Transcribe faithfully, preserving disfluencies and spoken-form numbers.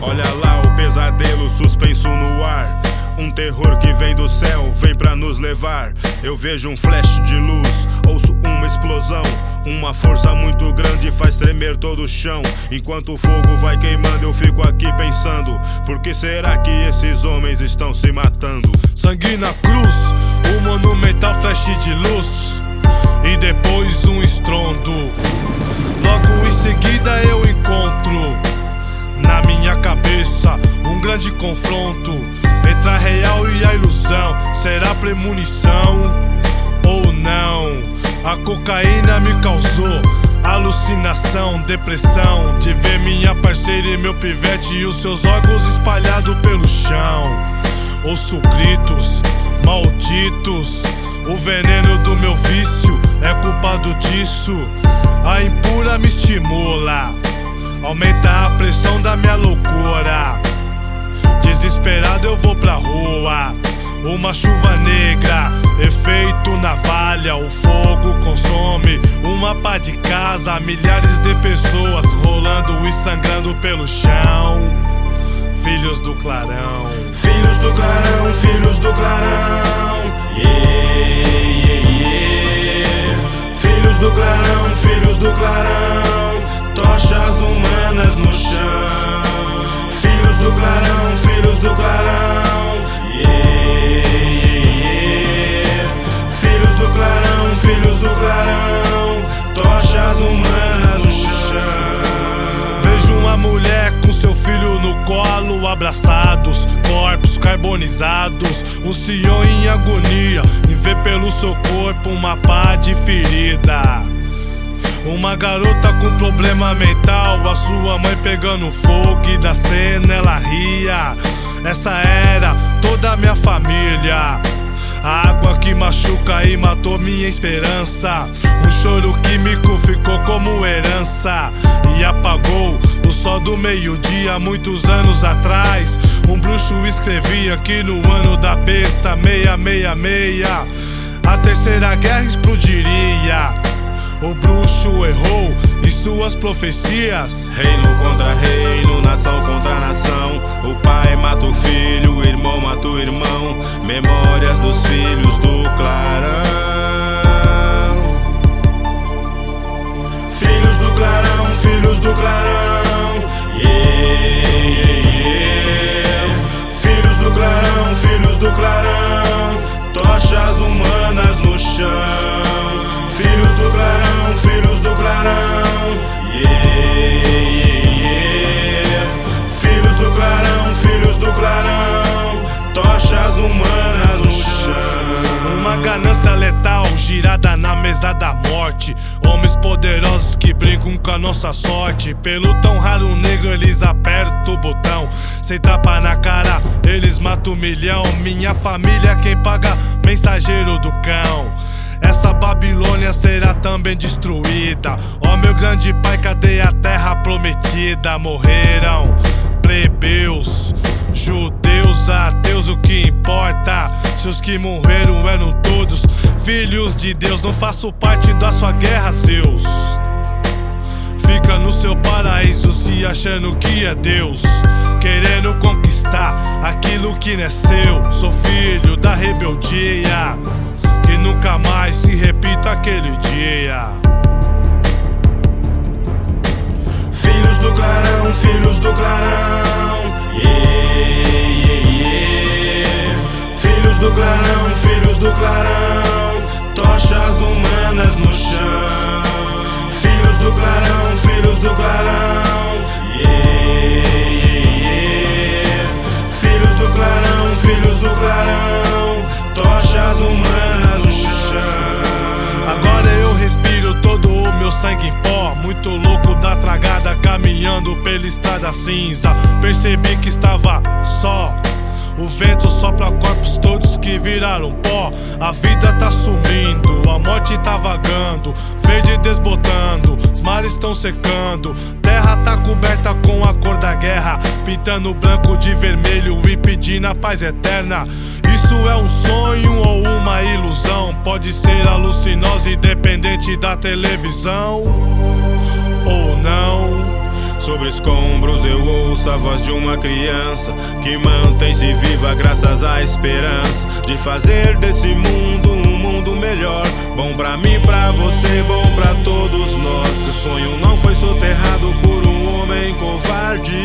Olha lá o pesadelo suspenso no ar. Um terror que vem do céu, vem pra nos levar. Eu vejo um flash de luz, ouço uma explosão. Uma força muito grande faz tremer todo o chão. Enquanto o fogo vai queimando, eu fico aqui pensando: por que será que esses homens estão se matando? Sangue na cruz, um monumental flash de luz, e depois um estrondo. Logo em seguida eu encontro na minha cabeça um grande confronto entre a real e a ilusão. Será premonição ou não? A cocaína me causou alucinação, depressão de ver minha parceira e meu pivete e os seus órgãos espalhados pelo chão. Ouço gritos malditos, o veneno do meu vício é culpado disso. A impura me estimula, aumenta a pressão da minha loucura. Desesperado eu vou pra rua, uma chuva negra, efeito navalha. O fogo consome uma pá de casa, milhares de pessoas rolando e sangrando pelo chão. Filhos do clarão, filhos do clarão, filhos do clarão, yeah, yeah, yeah. Filhos do clarão, filhos do clarão, tochas humanas no chão. Filhos do clarão, filhos do clarão, yeah, yeah, yeah. Filhos do clarão, filhos do clarão, tochas humanas no chão. Vejo uma mulher com seu filho no colo, abraçados, corpos carbonizados. Um senhor em agonia e vê pelo seu corpo uma pá de ferida. Uma garota com problema mental, a sua mãe pegando fogo e da cena ela ria. Essa era toda a minha família. A água que machuca e matou minha esperança. Um choro químico ficou como herança e apagou o sol do meio-dia. Muitos anos atrás, um bruxo escrevia que no ano da besta meia meia meia a terceira guerra explodiria. O bruxo errou em suas profecias. Reino contra reino, nação contra nação. O pai mata o filho, o irmão mata o irmão. Memórias dos filhos do clarão. Filhos do clarão, filhos do clarão, yeah, yeah, yeah. Filhos do clarão, filhos do clarão, tochas humanas no chão. Filhos do clarão, filhos do clarão, yeah, yeah, yeah. Filhos do clarão, filhos do clarão, tochas humanas no chão. Uma ganância letal girada na mesa da morte. Homens poderosos que brincam com a nossa sorte. Pelo tão raro negro eles apertam o botão. Sem tapa na cara eles matam um milhão. Minha família quem paga, mensageiro do cão. Essa Babilônia será também destruída. Ó meu grande pai, cadê a terra prometida? Morreram plebeus, judeus, ateus, o que importa? Se os que morreram eram todos filhos de Deus. Não faço parte da sua guerra, Zeus. Fica no seu paraíso se achando que é Deus, querendo conquistar aquilo que não é seu. Sou filho da rebeldia, que nunca mais se repita aquele dia. Filhos do clarão, filhos do clarão, yeah, yeah, yeah. Filhos do clarão, filhos do clarão, tochas humanas no chão. Filhos do clarão, filhos do clarão, yeah, yeah, yeah. Filhos do clarão, filhos do clarão, tochas humanas no chão. Agora eu respiro todo o meu sangue em pó. Muito louco da tragada, caminhando pela estrada cinza. Percebi que estava só. O vento sopra corpos todos que viraram pó. A vida tá sumindo, a morte tá vagando, verde desbotando, os mares estão secando. Terra tá coberta com a cor da guerra, pintando branco de vermelho, impedindo a paz eterna. Isso é um sonho ou uma ilusão? Pode ser alucinose, independente da televisão ou não. Sobre escombros eu ouço a voz de uma criança que mantém-se viva graças à esperança de fazer desse mundo um mundo melhor. Bom pra mim, pra você, bom pra todos nós. Que o sonho não foi soterrado por um homem covarde.